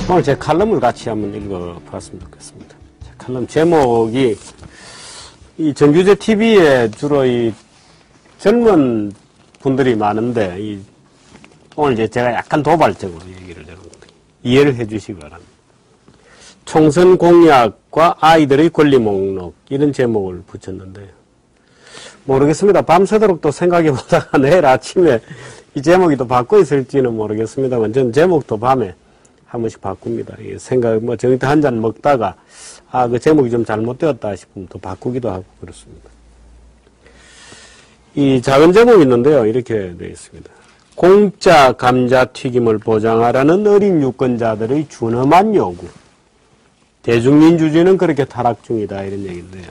오늘 제 칼럼을 같이 한번 읽어봤으면 좋겠습니다. 제 칼럼 제목이 이 정규제 TV에 주로 이 젊은 분들이 많은데 오늘 이제 제가 약간 도발적으로 얘기를 해놓은 이해를 해주시기 바랍니다. 총선 공약과 아이들의 권리 목록 이런 제목을 붙였는데요. 모르겠습니다. 밤새도록 또 생각해보다가 내일 아침에 이 제목이 또 바꿔 있을지는 모르겠습니다만 저는 제목도 밤에 한 번씩 바꿉니다. 정때 한 잔 먹다가 그 제목이 좀 잘못되었다 싶으면 또 바꾸기도 하고 그렇습니다. 이 작은 제목이 있는데요. 이렇게 되어 있습니다. 공짜 감자튀김을 보장하라는 어린 유권자들의 준엄한 요구. 대중민주주의는 그렇게 타락 중이다. 이런 얘기인데요.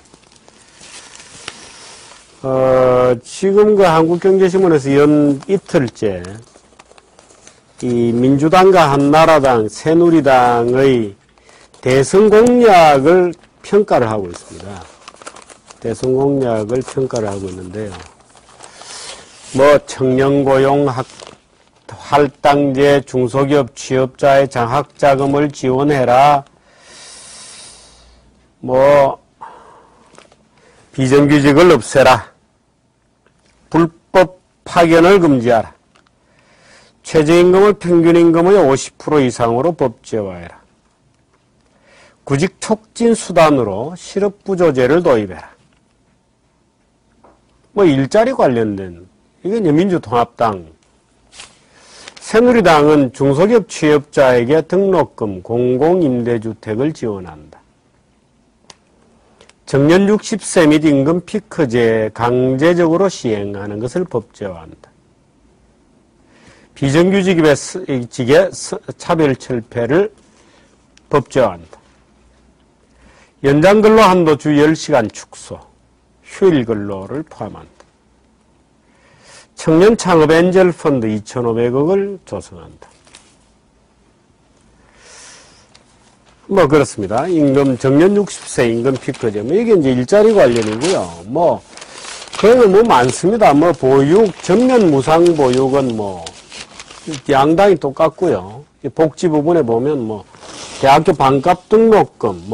지금 그 한국경제신문에서 연 이틀째 이 민주당과 한나라당, 새누리당의 대선 공약을 평가를 하고 있습니다. 대선 공약을 평가를 하고 있는데요. 청년고용 할당제, 중소기업 취업자의 장학자금을 지원해라. 비정규직을 없애라. 불법 파견을 금지하라. 최저임금을 평균임금의 50% 이상으로 법제화해라. 구직 촉진 수단으로 실업부조제를 도입해라. 일자리 관련된, 이건 민주통합당. 새누리당은 중소기업 취업자에게 등록금, 공공임대주택을 지원한다. 정년 60세 및 임금 피크제 강제적으로 시행하는 것을 법제화한다. 비정규직의 차별철폐를 법제화한다. 연장근로 한도 주 10시간 축소, 휴일근로를 포함한다. 청년 창업 엔젤 펀드 2,500억을 조성한다. 그렇습니다. 정년 60세 임금 피크제. 이게 이제 일자리 관련이고요. 그거는 많습니다. 보육, 전면 무상 보육은 양당이 똑같고요. 복지 부분에 보면 대학교 반값 등록금,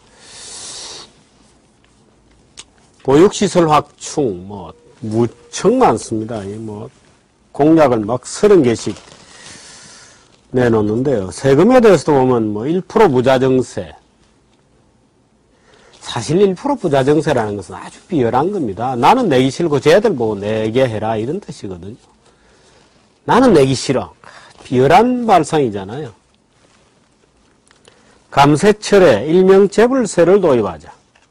보육시설 확충, 무척 많습니다. 공약을 30개씩 내놓는데요. 세금에 대해서도 보면 1% 부자정세. 사실 1% 부자정세라는 것은 아주 비열한 겁니다. 나는 내기 싫고 쟤들 보고 내게 해라 이런 뜻이거든요. 나는 내기 싫어. 비열한 발상이잖아요. 감세철에 일명 재불세를 도입하자.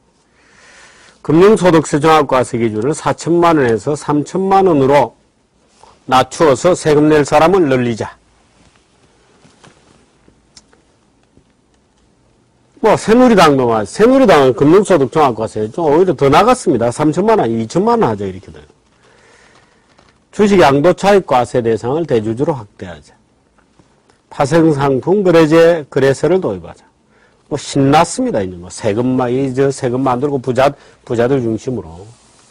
금융소득세 종합과세 기준을 4천만 원에서 3천만 원으로 낮추어서 세금 낼 사람을 늘리자. 새누리당은 금융소득 종합과세 좀 오히려 더 나갔습니다. 3천만 원, 2천만 원 하죠. 이렇게 돼요. 주식 양도차익 과세 대상을 대주주로 확대하자. 파생상품 거래제 거래세를 도입하자. 신났습니다. 이제 세금 만들고 부자들 중심으로.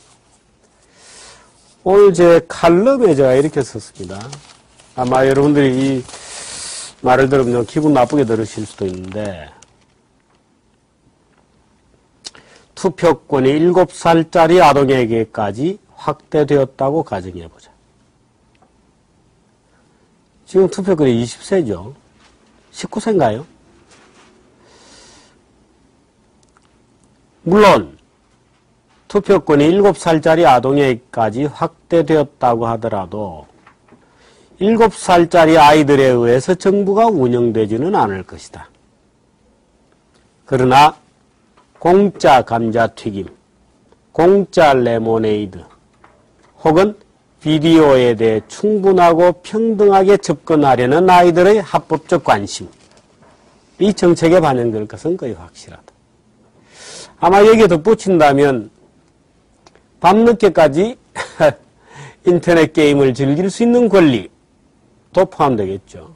오늘 제 칼럼에 제가 이렇게 썼습니다. 아마 여러분들이 이 말을 들으면 기분 나쁘게 들으실 수도 있는데, 투표권이 7살짜리 아동에게까지 확대되었다고 가정해보자. 지금 투표권이 20세죠. 19세인가요? 물론 투표권이 7살짜리 아동에게까지 확대되었다고 하더라도 7살짜리 아이들에 의해서 정부가 운영되지는 않을 것이다. 그러나 공짜 감자튀김, 공짜 레모네이드 혹은 비디오에 대해 충분하고 평등하게 접근하려는 아이들의 합법적 관심, 이 정책에 반영될 것은 거의 확실하다. 아마 여기에 덧붙인다면 밤늦게까지 인터넷 게임을 즐길 수 있는 권리도 포함되겠죠.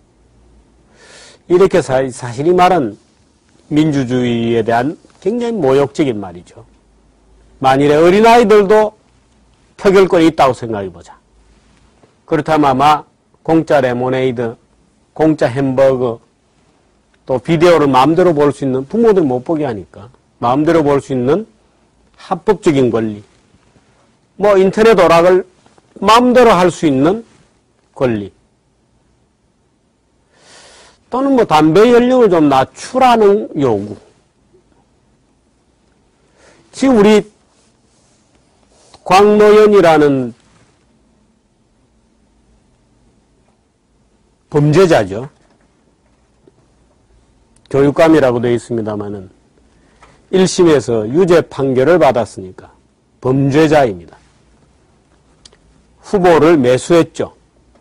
이렇게 사실 이 말은 민주주의에 대한 굉장히 모욕적인 말이죠. 만일에 어린아이들도 표결권이 있다고 생각해보자. 그렇다면 아마 공짜 레모네이드, 공짜 햄버거, 또 비디오를 마음대로 볼 수 있는, 부모들 못 보게 하니까 마음대로 볼 수 있는 합법적인 권리, 뭐 인터넷 오락을 마음대로 할 수 있는 권리, 또는 뭐 담배 연령을 좀 낮추라는 요구. 지금 우리 광노연이라는 범죄자죠. 교육감이라고 되어 있습니다만은 1심에서 유죄 판결을 받았으니까 범죄자입니다. 후보를 매수했죠.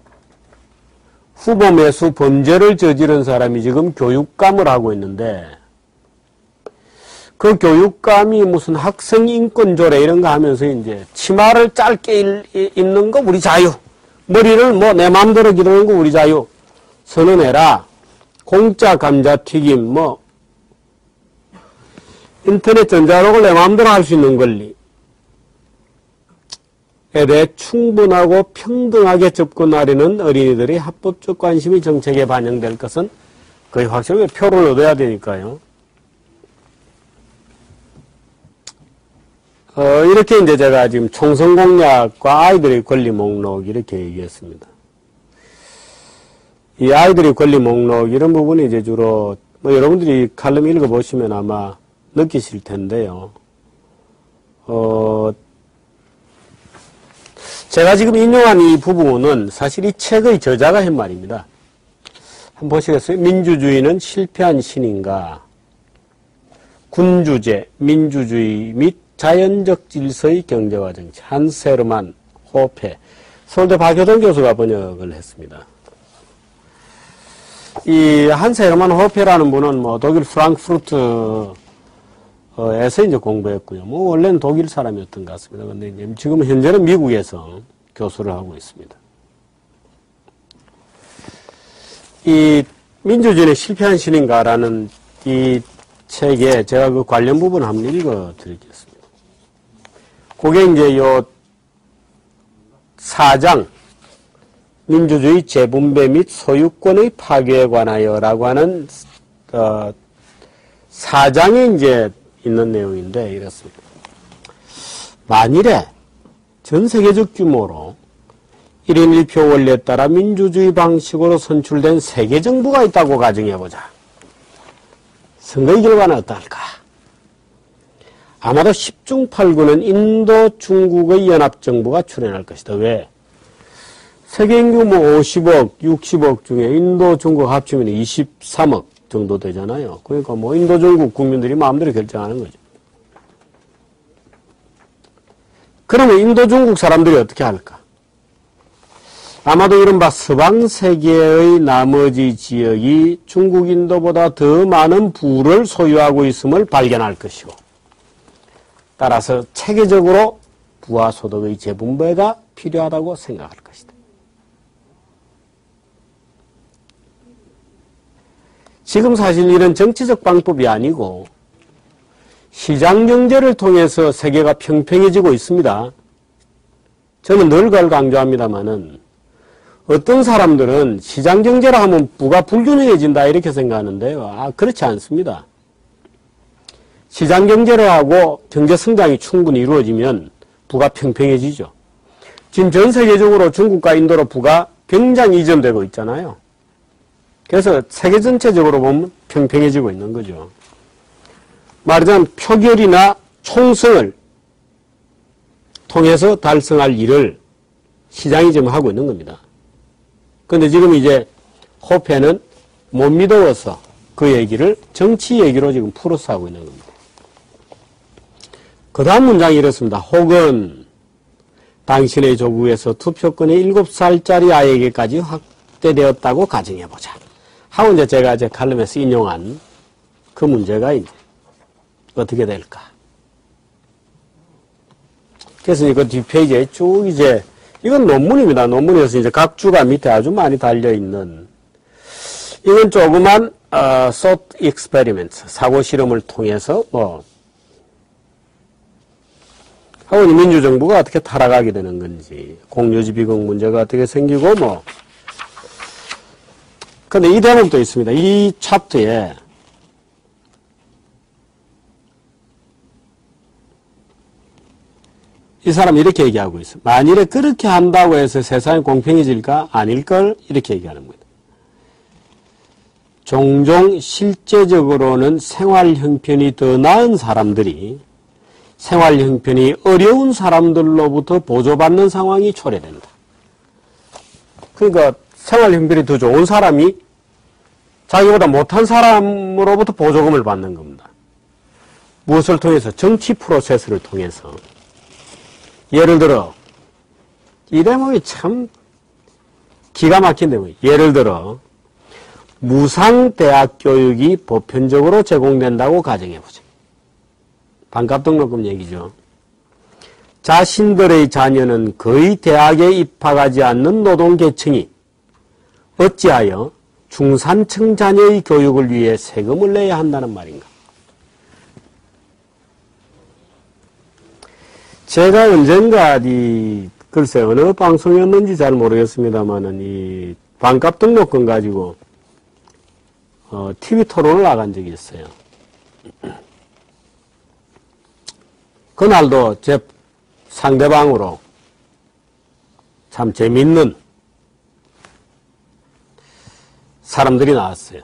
후보 매수 범죄를 저지른 사람이 지금 교육감을 하고 있는데, 그 교육감이 무슨 학생 인권 조례 이런 거 하면서 이제 치마를 짧게 입는 거 우리 자유, 머리를 뭐 내 마음대로 기르는 거 우리 자유 선언해라, 공짜 감자튀김, 뭐 인터넷 전자록을 내 마음대로 할 수 있는 권리에 대해 충분하고 평등하게 접근하려는 어린이들의 합법적 관심이 정책에 반영될 것은 거의 확실하게 표를 얻어야 되니까요. 이렇게 이제 제가 지금 총선 공약과 아이들의 권리 목록 이렇게 얘기했습니다. 이 아이들의 권리 목록 이런 부분이 이제 주로 뭐 여러분들이 칼럼 읽어보시면 아마 느끼실 텐데요. 제가 지금 인용한 이 부분은 사실 이 책의 저자가 한 말입니다. 한번 보시겠어요? 민주주의는 실패한 신인가? 군주제, 민주주의 및 자연적 질서의 경제와 정치. 한스 헤르만 호페. 서울대 박효동 교수가 번역을 했습니다. 이 한스 헤르만 호페라는 분은 뭐 독일 프랑크푸르트에서 이제 공부했고요. 뭐 원래는 독일 사람이었던 것 같습니다. 근데 이제 지금 현재는 미국에서 교수를 하고 있습니다. 이 민주주의는 실패한 신인가라는 이 책에 제가 그 관련 부분 한번 읽어 드리겠습니다. 그게 이제 요 4장, 민주주의 재분배 및 소유권의 파괴에 관하여라고 하는, 4장에 이제 있는 내용인데, 이렇습니다. 만일에 전 세계적 규모로 1인 1표 원리에 따라 민주주의 방식으로 선출된 세계 정부가 있다고 가정해보자. 선거의 결과는 어떨까? 아마도 10중 8구는 인도, 중국의 연합정부가 출연할 것이다. 왜? 세계 인구 뭐 50억, 60억 중에 인도, 중국 합치면 23억 정도 되잖아요. 그러니까 뭐 인도, 중국 국민들이 마음대로 결정하는 거죠. 그러면 인도, 중국 사람들이 어떻게 할까? 아마도 이른바 서방 세계의 나머지 지역이 중국, 인도보다 더 많은 부를 소유하고 있음을 발견할 것이고, 따라서 체계적으로 부와 소득의 재분배가 필요하다고 생각할 것이다. 지금 사실 이런 정치적 방법이 아니고 시장 경제를 통해서 세계가 평평해지고 있습니다. 저는 늘 그걸 강조합니다마는 어떤 사람들은 시장 경제라 하면 부가 불균형해진다 이렇게 생각하는데요. 그렇지 않습니다. 시장 경제를 하고 경제 성장이 충분히 이루어지면 부가 평평해지죠. 지금 전 세계적으로 중국과 인도로 부가 굉장히 이전되고 있잖아요. 그래서 세계 전체적으로 보면 평평해지고 있는 거죠. 말하자면 표결이나 총선을 통해서 달성할 일을 시장이 지금 하고 있는 겁니다. 그런데 지금 이제 호페는 못 믿어서 그 얘기를 정치 얘기로 지금 풀어서 하고 있는 겁니다. 그 다음 문장이 이렇습니다. 혹은 당신의 조국에서 투표권이 7살짜리 아이에게까지 확대되었다고 가정해보자. 하고 이제 제가 제 칼럼에서 인용한 그 문제가 이제 어떻게 될까. 그래서 그 뒷페이지에 쭉 이제 이건 논문입니다. 논문에서 이제 각 주가 밑에 아주 많이 달려있는, 이건 조그만, thought experiment, 사고 실험을 통해서 하고 민주정부가 어떻게 타락하게 되는 건지, 공유지 비공 문제가 어떻게 생기고 근데 이 대목도 있습니다. 이 챕터에 이 사람은 이렇게 얘기하고 있어. 만일에 그렇게 한다고 해서 세상이 공평해질까? 아닐걸? 이렇게 얘기하는 겁니다. 종종 실제적으로는 생활 형편이 더 나은 사람들이 생활 형편이 어려운 사람들로부터 보조받는 상황이 초래된다. 그러니까 생활 형편이 더 좋은 사람이 자기보다 못한 사람으로부터 보조금을 받는 겁니다. 무엇을 통해서? 정치 프로세스를 통해서. 예를 들어 이 대목이 참 기가 막힌 대목이에요. 예를 들어 무상대학 교육이 보편적으로 제공된다고 가정해보죠. 반값 등록금 얘기죠. 자신들의 자녀는 거의 대학에 입학하지 않는 노동계층이 어찌하여 중산층 자녀의 교육을 위해 세금을 내야 한다는 말인가? 제가 언젠가 글쎄 어느 방송이었는지 잘 모르겠습니다만은 이 반값 등록금 가지고 TV 토론을 나간 적이 있어요. 그날도 제 상대방으로 참 재밌는 사람들이 나왔어요.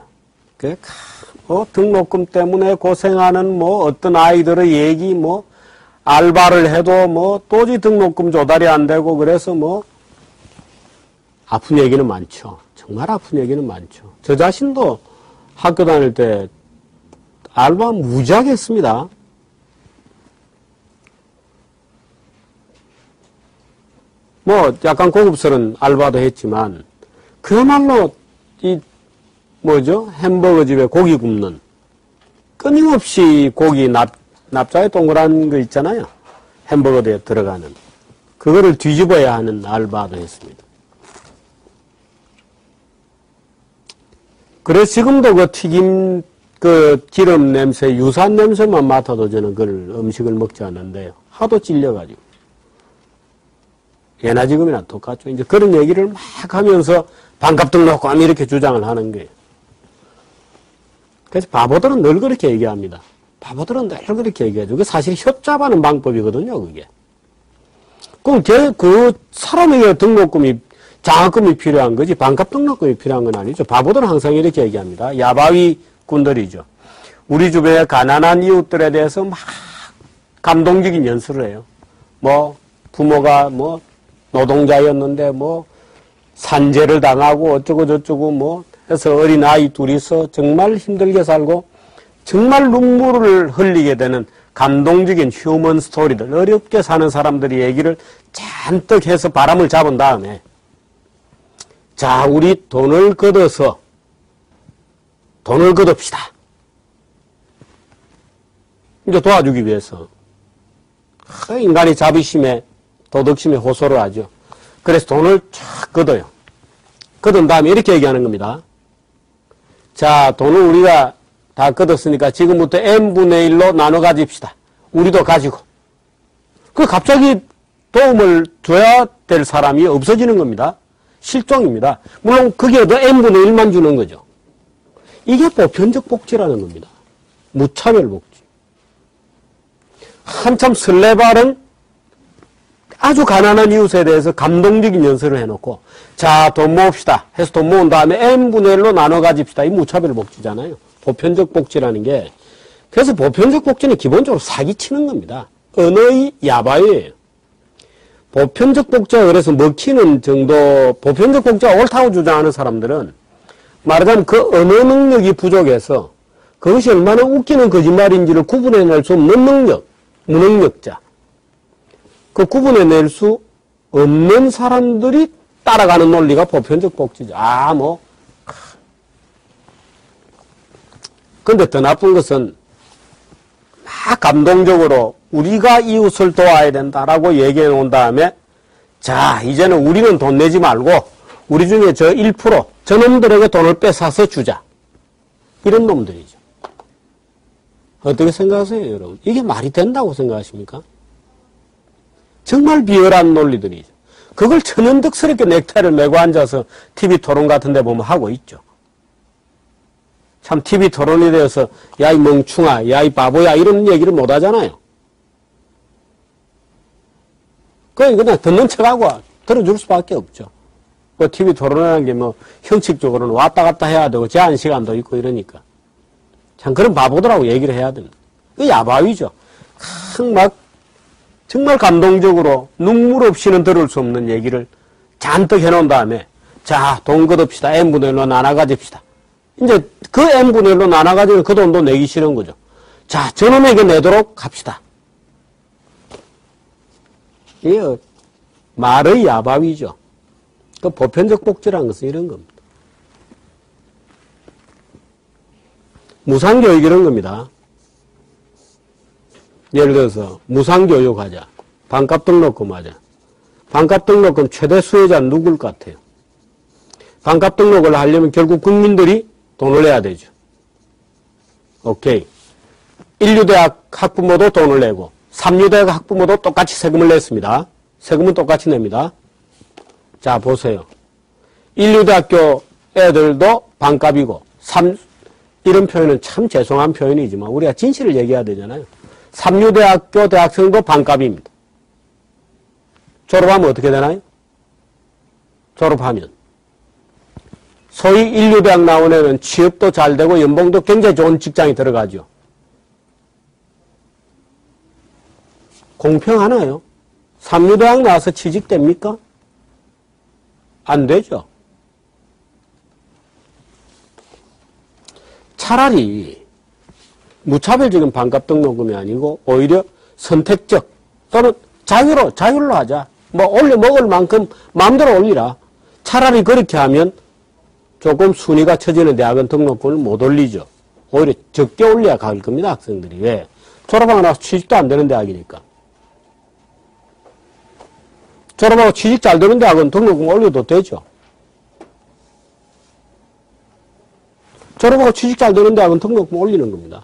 등록금 때문에 고생하는 어떤 아이들의 얘기 알바를 해도 도저히 등록금 조달이 안 되고 그래서 아픈 얘기는 많죠. 정말 아픈 얘기는 많죠. 저 자신도 학교 다닐 때 알바 무지하게 했습니다. 약간 고급스러운 알바도 했지만 그야말로 햄버거 집에 고기 굽는 끊임없이 고기 납작에 동그란 거 있잖아요. 햄버거에 들어가는 그거를 뒤집어야 하는 알바도 했습니다. 그래서 지금도 그 튀김 기름 냄새, 유산 냄새만 맡아도 저는 그걸 음식을 먹지 않는데요. 하도 찔려가지고. 예나 지금이나 똑같죠. 이제 그런 얘기를 막 하면서 반값 등록금 이렇게 주장을 하는 거예요. 그래서 바보들은 늘 그렇게 얘기합니다. 바보들은 늘 그렇게 얘기하죠. 그게 사실 협잡하는 방법이거든요, 그게. 그럼 그 사람에게 등록금이, 장학금이 필요한 거지, 반값 등록금이 필요한 건 아니죠. 바보들은 항상 이렇게 얘기합니다. 야바위 꾼들이죠. 우리 주변에 가난한 이웃들에 대해서 막 감동적인 연설을 해요. 부모가 노동자였는데 산재를 당하고 어쩌고 해서 어린 아이 둘이서 정말 힘들게 살고 정말 눈물을 흘리게 되는 감동적인 휴먼 스토리들, 어렵게 사는 사람들의 얘기를 잔뜩 해서 바람을 잡은 다음에 자, 우리 돈을 걷읍시다. 이제 도와주기 위해서 인간이 자비심에 도덕심에 호소를 하죠. 그래서 돈을 쫙 걷어요. 걷은 다음에 이렇게 얘기하는 겁니다. 자, 돈을 우리가 다 걷었으니까 지금부터 n분의 1로 나눠 가집시다. 우리도 가지고. 갑자기 도움을 줘야 될 사람이 없어지는 겁니다. 실종입니다. 물론 거기에도 n분의 1만 주는 거죠. 이게 보편적 복지라는 겁니다. 무차별 복지. 한참 설레발은 아주 가난한 이웃에 대해서 감동적인 연설을 해놓고 자, 돈 모읍시다 해서 돈 모은 다음에 n분의 1로 나눠 가집시다. 이 무차별 복지잖아요. 보편적 복지라는 게. 그래서 보편적 복지는 기본적으로 사기치는 겁니다. 언어의 야바이예요. 보편적 복지가 그래서 먹히는 정도, 보편적 복지가 옳다고 주장하는 사람들은 말하자면 그 언어 능력이 부족해서 그것이 얼마나 웃기는 거짓말인지를 구분해낼 수 없는 능력, 무능력자. 그 구분해낼 수 없는 사람들이 따라가는 논리가 보편적 복지죠. 근데 더 나쁜 것은 막 감동적으로 우리가 이웃을 도와야 된다라고 얘기해 놓은 다음에 자, 이제는 우리는 돈 내지 말고 우리 중에 저 1%, 저놈들에게 돈을 뺏어서 주자. 이런 놈들이죠. 어떻게 생각하세요, 여러분? 이게 말이 된다고 생각하십니까? 정말 비열한 논리들이죠. 그걸 천연덕스럽게 넥타이를 메고 앉아서 TV 토론 같은 데 보면 하고 있죠. 참 TV 토론에 대해서 야, 이 멍충아, 야, 이 바보야 이런 얘기를 못 하잖아요. 그냥 듣는 척하고 들어줄 수밖에 없죠. 뭐 TV 토론이라는 게 뭐 형식적으로는 왔다 갔다 해야 되고 제한 시간도 있고 이러니까. 참 그런 바보들하고 얘기를 해야 됩니다. 그 야바위죠. 정말 감동적으로 눈물 없이는 들을 수 없는 얘기를 잔뜩 해놓은 다음에 자, 돈 걷읍시다. n분의 1로 나눠 가집시다. 이제 그 n분의 1로 나눠 가지면 그 돈도 내기 싫은 거죠. 자, 저놈에게 내도록 합시다. 이게 말의 야바위죠. 그 보편적 복지라는 것은 이런 겁니다. 무상교육 이런 겁니다. 예를 들어서 무상교육하자. 반값 등록금 하자. 반값 등록금 최대 수혜자는 누굴 것 같아요? 반값 등록을 하려면 결국 국민들이 돈을 내야 되죠. 오케이. 1류대학 학부모도 돈을 내고 3류대학 학부모도 똑같이 세금을 냈습니다. 세금은 똑같이 냅니다. 자, 보세요. 1류대학교 애들도 반값이고 이런 표현은 참 죄송한 표현이지만 우리가 진실을 얘기해야 되잖아요. 3류대학교 대학생도 반값입니다. 졸업하면 어떻게 되나요? 졸업하면 소위 1류대학 나온 애는 취업도 잘 되고 연봉도 굉장히 좋은 직장에 들어가죠. 공평하나요? 3류대학 나와서 취직됩니까? 안 되죠. 차라리 무차별적인 반값 등록금이 아니고 오히려 선택적 또는 자율로 하자. 뭐 올려 먹을 만큼 마음대로 올리라. 차라리 그렇게 하면 조금 순위가 처지는 대학은 등록금을 못 올리죠. 오히려 적게 올려야 갈 겁니다. 학생들이. 왜? 졸업하고 나서 취직도 안 되는 대학이니까. 졸업하고 취직 잘 되는 대학은 등록금 올려도 되죠. 졸업하고 취직 잘 되는 대학은 등록금 올리는 겁니다.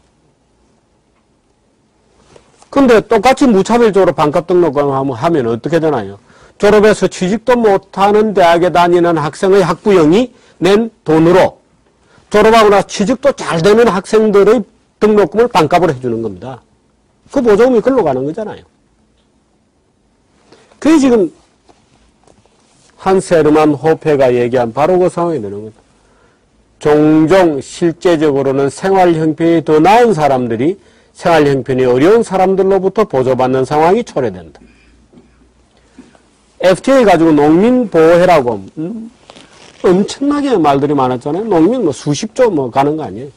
근데 똑같이 무차별적으로 반값 등록금 하면 어떻게 되나요? 졸업해서 취직도 못하는 대학에 다니는 학생의 학부형이 낸 돈으로 졸업하고 나서 취직도 잘 되는 학생들의 등록금을 반값으로 해주는 겁니다. 그 보조금이 글로 가는 거잖아요. 그게 지금 한세르만 호페가 얘기한 바로 그 상황이 되는 겁니다. 종종 실제적으로는 생활 형편이 더 나은 사람들이 생활 형편이 어려운 사람들로부터 보조받는 상황이 초래된다. FTA 가지고 농민 보호해라고 엄청나게 말들이 많았잖아요. 농민 뭐 수십조 뭐 가는 거 아니에요.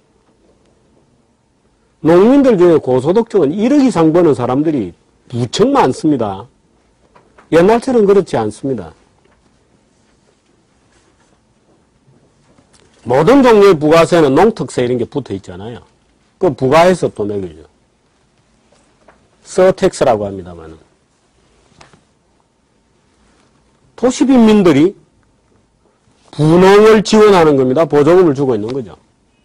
농민들 중에 고소득층은 1억 이상 버는 사람들이 무척 많습니다. 옛날처럼 그렇지 않습니다. 모든 종류의 부가세는 농특세 이런 게 붙어 있잖아요. 그 부가해서 또 매겨죠. 서택스라고 합니다만은. 도시빈민들이 분홍을 지원하는 겁니다. 보조금을 주고 있는 거죠.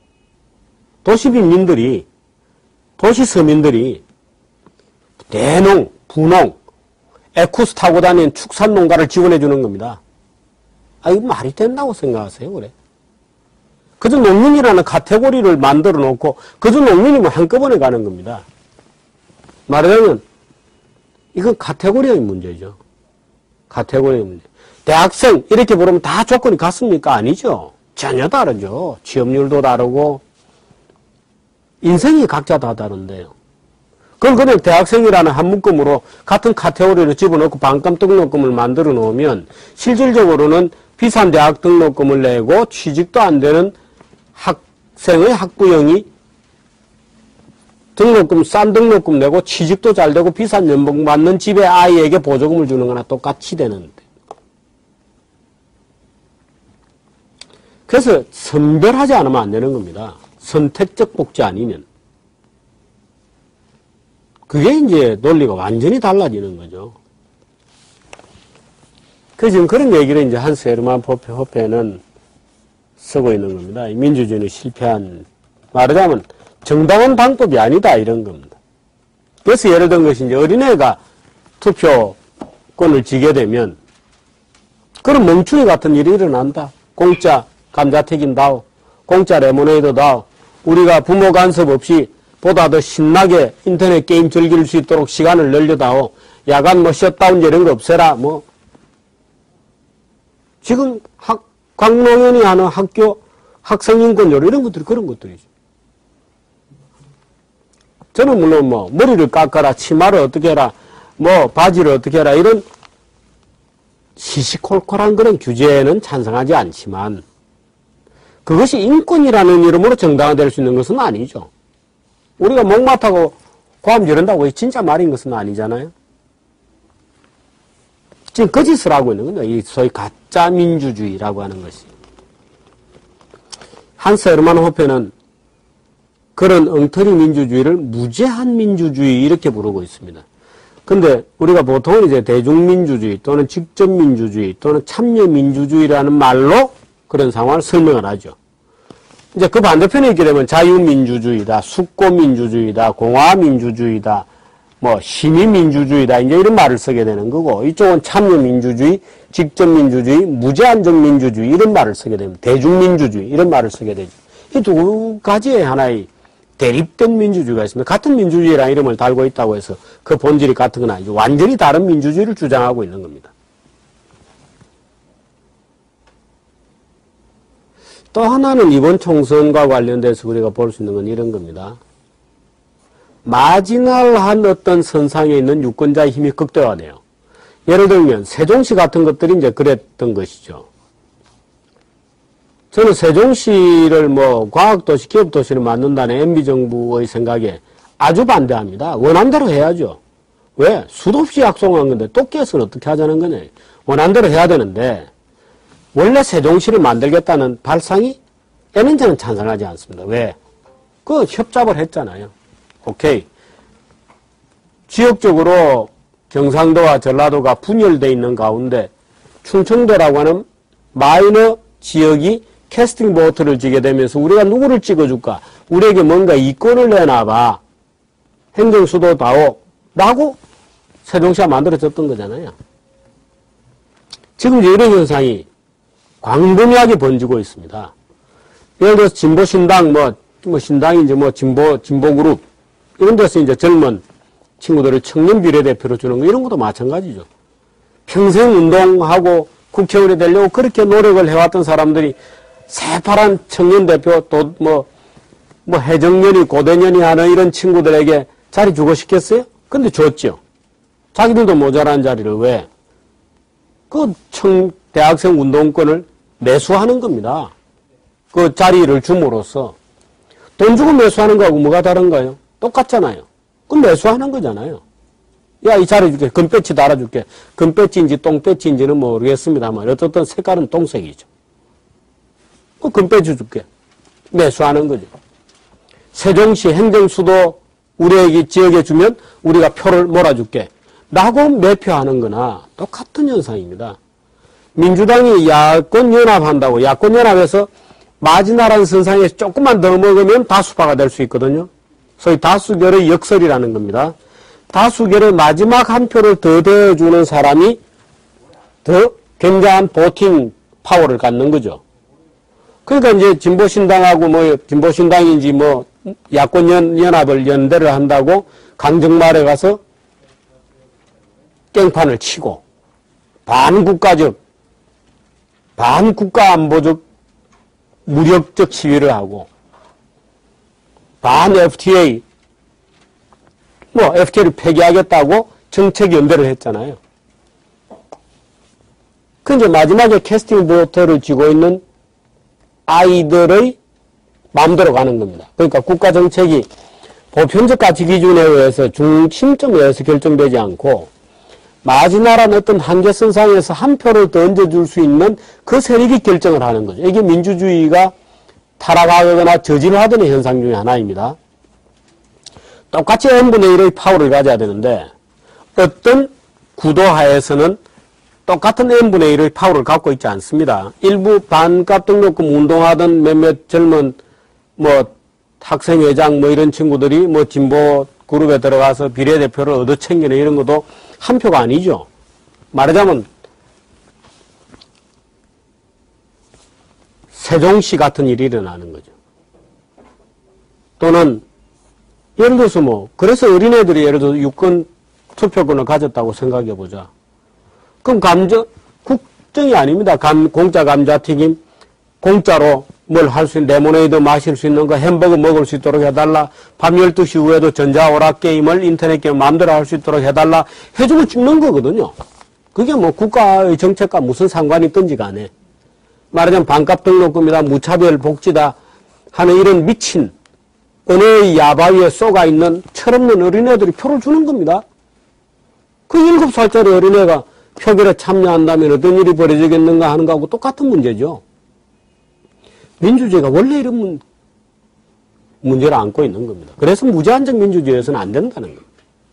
도시빈민들이, 도시서민들이 대농, 분홍, 에쿠스 타고 다니는 축산농가를 지원해 주는 겁니다. 아, 이거 말이 된다고 생각하세요, 그래? 그저 농민이라는 카테고리를 만들어 놓고 그저 농민이면 한꺼번에 가는 겁니다. 말하자면 이건 카테고리의 문제죠. 카테고리의 문제. 대학생 이렇게 부르면 다 조건이 같습니까? 아니죠. 전혀 다르죠. 취업률도 다르고 인생이 각자 다 다른데요. 그걸 그냥 대학생이라는 한 묶음으로 같은 카테고리를 집어넣고 반값 등록금을 만들어 놓으면 실질적으로는 비싼 대학 등록금을 내고 취직도 안 되는 학생의 학부형이 등록금, 싼 등록금 내고 취직도 잘 되고 비싼 연봉 받는 집의 아이에게 보조금을 주는 거나 똑같이 되는데. 그래서 선별하지 않으면 안 되는 겁니다. 선택적 복지 아니면. 그게 이제 논리가 완전히 달라지는 거죠. 그래서 지금 그런 얘기를 이제 한세르만 호페는 쓰고 있는 겁니다. 민주주의는 실패한, 말하자면 정당한 방법이 아니다 이런 겁니다. 그래서 예를 든 것이 이제 어린애가 투표권을 지게 되면 그런 멍충이 같은 일이 일어난다. 공짜 감자튀김 다오, 공짜 레모네이드 다오, 우리가 부모 간섭 없이 보다 더 신나게 인터넷 게임 즐길 수 있도록 시간을 늘려다오, 야간 뭐 셧다운 이런 거 없애라, 뭐. 지금 강노원이 하는 학교 학생인권요로 이런 것들이 그런 것들이죠. 저는 물론 뭐 머리를 깎아라, 치마를 어떻게 해라, 뭐 바지를 어떻게 해라 이런 시시콜콜한 그런 규제에는 찬성하지 않지만 그것이 인권이라는 이름으로 정당화될 수 있는 것은 아니죠. 우리가 목마타고 고함 지른다고 진짜 말인 것은 아니잖아요. 지금 거짓을 하고 있는 거죠. 이 소위 가짜 민주주의라고 하는 것이. 한스 헤르만 호페는 그런 엉터리 민주주의를 무제한 민주주의 이렇게 부르고 있습니다. 근데 우리가 보통은 이제 대중민주주의 또는 직접민주주의 또는 참여민주주의라는 말로 그런 상황을 설명을 하죠. 이제 그 반대편에 있게 되면 자유민주주의다, 숙고민주주의다, 공화민주주의다, 뭐 시민민주주의다 이제 이런 말을 쓰게 되는 거고 이쪽은 참여민주주의, 직접민주주의, 무제한적 민주주의 이런 말을 쓰게 됩니다. 대중민주주의 이런 말을 쓰게 되죠. 이 두 가지의 하나의 대립된 민주주의가 있습니다. 같은 민주주의라는 이름을 달고 있다고 해서 그 본질이 같은 건 아니죠. 완전히 다른 민주주의를 주장하고 있는 겁니다. 또 하나는 이번 총선과 관련돼서 우리가 볼 수 있는 건 이런 겁니다. 마지널한 어떤 선상에 있는 유권자의 힘이 극대화돼요. 예를 들면 세종시 같은 것들이 이제 그랬던 것이죠. 저는 세종시를 뭐 과학도시, 기업도시를 만든다는 MB정부의 생각에 아주 반대합니다. 원한대로 해야죠. 왜? 수도 없이 약속한 건데 또 깨서는 어떻게 하자는 거냐. 원한대로 해야 되는데 원래 세종시를 만들겠다는 발상이 에는 저는 찬성하지 않습니다. 왜? 그 협잡을 했잖아요. 오케이. 지역적으로 경상도와 전라도가 분열되어 있는 가운데 충청도라고 하는 마이너 지역이 캐스팅 보트를 지게 되면서 우리가 누구를 찍어줄까? 우리에게 뭔가 이권을 내놔봐. 행정수도다오. 라고 세종시가 만들어졌던 거잖아요. 지금 이런 현상이 광범위하게 번지고 있습니다. 예를 들어서 진보신당, 신당인지 진보그룹, 이런 데서 이제 젊은 친구들을 청년 비례대표로 주는 거, 이런 것도 마찬가지죠. 평생 운동하고 국회의원이 되려고 그렇게 노력을 해왔던 사람들이 새파란 청년 대표, 또 해정년이, 고대년이 하는 이런 친구들에게 자리 주고 싶겠어요? 근데 줬죠. 자기들도 모자란 자리를 왜? 대학생 운동권을 매수하는 겁니다. 그 자리를 줌으로써. 돈 주고 매수하는 거하고 뭐가 다른가요? 똑같잖아요. 그럼 매수하는 거잖아요. 야, 이 자리 줄게. 금배지 달아줄게. 금배지인지 똥배지인지는 모르겠습니다만 어쨌든 색깔은 똥색이죠. 그 금배지 줄게. 매수하는 거죠. 세종시 행정수도 우리에게 지역에 주면 우리가 표를 몰아줄게. 라고 매표하는 거나 똑같은 현상입니다. 민주당이 야권연합한다고 야권연합에서 마지나라는 선상에서 조금만 더 먹으면 다수파가 될 수 있거든요. 소위 다수결의 역설이라는 겁니다. 다수결의 마지막 한 표를 더 더해주는 사람이 더 굉장한 보팅 파워를 갖는 거죠. 그러니까 이제 진보신당하고 진보신당인지 야권연합을 연대를 한다고 강정말에 가서 깽판을 치고 반국가적, 반국가안보적 무력적 시위를 하고 반 FTA, FTA를 폐기하겠다고 정책 연대를 했잖아요. 그 이제 마지막에 캐스팅 보트를 쥐고 있는 아이들의 마음대로 가는 겁니다. 그러니까 국가 정책이 보편적 가치 기준에 의해서 중심점에 의해서 결정되지 않고 마지나란 어떤 한계선상에서 한 표를 더 얹어줄 수 있는 그 세력이 결정을 하는 거죠. 이게 민주주의가 타락하거나 저질하던 현상 중에 하나입니다. 똑같이 n분의 1의 파워를 가져야 되는데 어떤 구도하에서는 똑같은 n분의 1의 파워를 갖고 있지 않습니다. 일부 반값 등록금 운동하던 몇몇 젊은 학생회장 이런 친구들이 진보 그룹에 들어가서 비례대표를 얻어 챙기는 이런 것도 한 표가 아니죠. 말하자면 세종시 같은 일이 일어나는 거죠. 또는 예를 들어서 그래서 어린애들이 예를 들어서 유권 투표권을 가졌다고 생각해보자. 그럼 국정이 아닙니다. 공짜 감자튀김, 공짜로 뭘 할 수 있는, 레모네이드 마실 수 있는 거, 햄버거 먹을 수 있도록 해달라. 밤 12시 후에도 전자오락게임을 인터넷 게임 마음대로 할 수 있도록 해달라. 해주면 찍는 거거든요. 그게 뭐 국가의 정책과 무슨 상관이 있든지 간에. 말하자면 반값 등록금이다, 무차별 복지다 하는 이런 미친 은혜의 야바위에 쏘가있는 철없는 어린애들이 표를 주는 겁니다. 그 7살짜리 어린애가 표결에 참여한다면 어떤 일이 벌어지겠는가 하는 거하고 똑같은 문제죠. 민주주의가 원래 이런 문제를 안고 있는 겁니다. 그래서 무제한적 민주주의에서는 안 된다는 겁니다.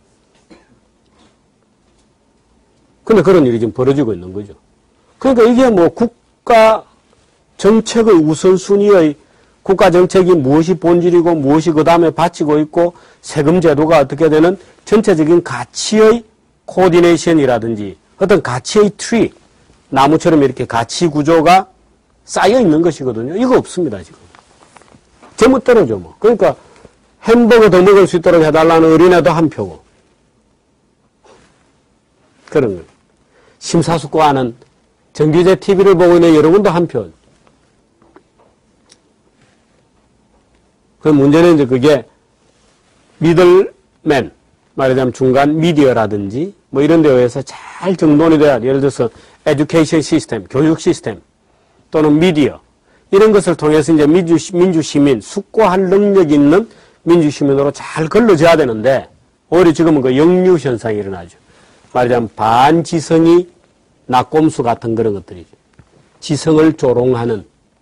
근데 그런 일이 지금 벌어지고 있는 거죠. 그러니까 이게 뭐 국가 정책의 우선순위의 국가 정책이 무엇이 본질이고 무엇이 그 다음에 바치고 있고 세금 제도가 어떻게 되는 전체적인 가치의 코디네이션이라든지 어떤 가치의 트리, 나무처럼 이렇게 가치 구조가 쌓여 있는 것이거든요. 이거 없습니다, 지금. 제멋대로죠, 뭐. 그러니까 햄버거 더 먹을 수 있도록 해달라는 어린애도 한 표고. 그런 거예요. 심사숙고하는 정규제 TV를 보고 있는 여러분도 한 표. 그 문제는 이제 그게 미들맨, 말하자면 중간 미디어라든지 뭐 이런 데 의해서 잘 정돈이 돼야, 예를 들어서 에듀케이션 시스템, 교육 시스템 또는 미디어 이런 것을 통해서 이제 민주시민, 숙고할 능력 있는 민주시민으로 잘 걸러져야 되는데 오히려 지금은 그 역류 현상이 일어나죠. 말하자면 반지성이 낙곰수 같은 그런 것들이죠. 지성을 조롱하는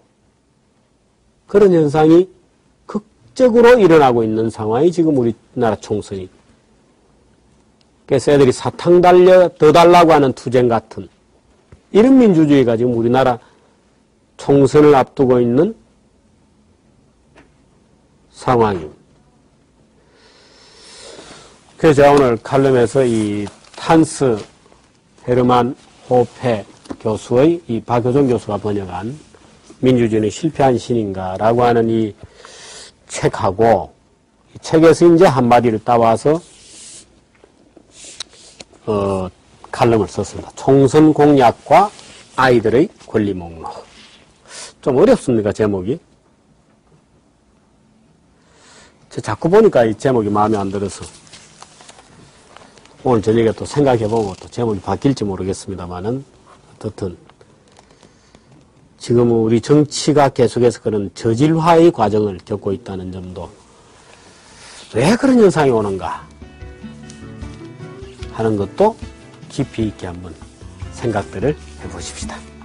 그런 현상이 극적으로 일어나고 있는 상황이 지금 우리나라 총선이. 그래서 애들이 사탕 더 달라고 하는 투쟁 같은 이런 민주주의가 지금 우리나라 총선을 앞두고 있는 상황입니다. 그래서 제가 오늘 칼럼에서 이 한스 헤르만 호페 교수의 이 박효정 교수가 번역한 민주주의는 실패한 신인가라고 하는 이 책하고 이 책에서 이제 한마디를 따와서 칼럼을 썼습니다. 총선 공약과 아이들의 권리 목록. 좀 어렵습니까, 제목이? 자꾸 보니까 이 제목이 마음에 안 들어서 오늘 저녁에 또 생각해보고 또 제목이 바뀔지 모르겠습니다만은 어떻든 지금 우리 정치가 계속해서 그런 저질화의 과정을 겪고 있다는 점도 왜 그런 현상이 오는가 하는 것도 깊이 있게 한번 생각들을 해보십시다.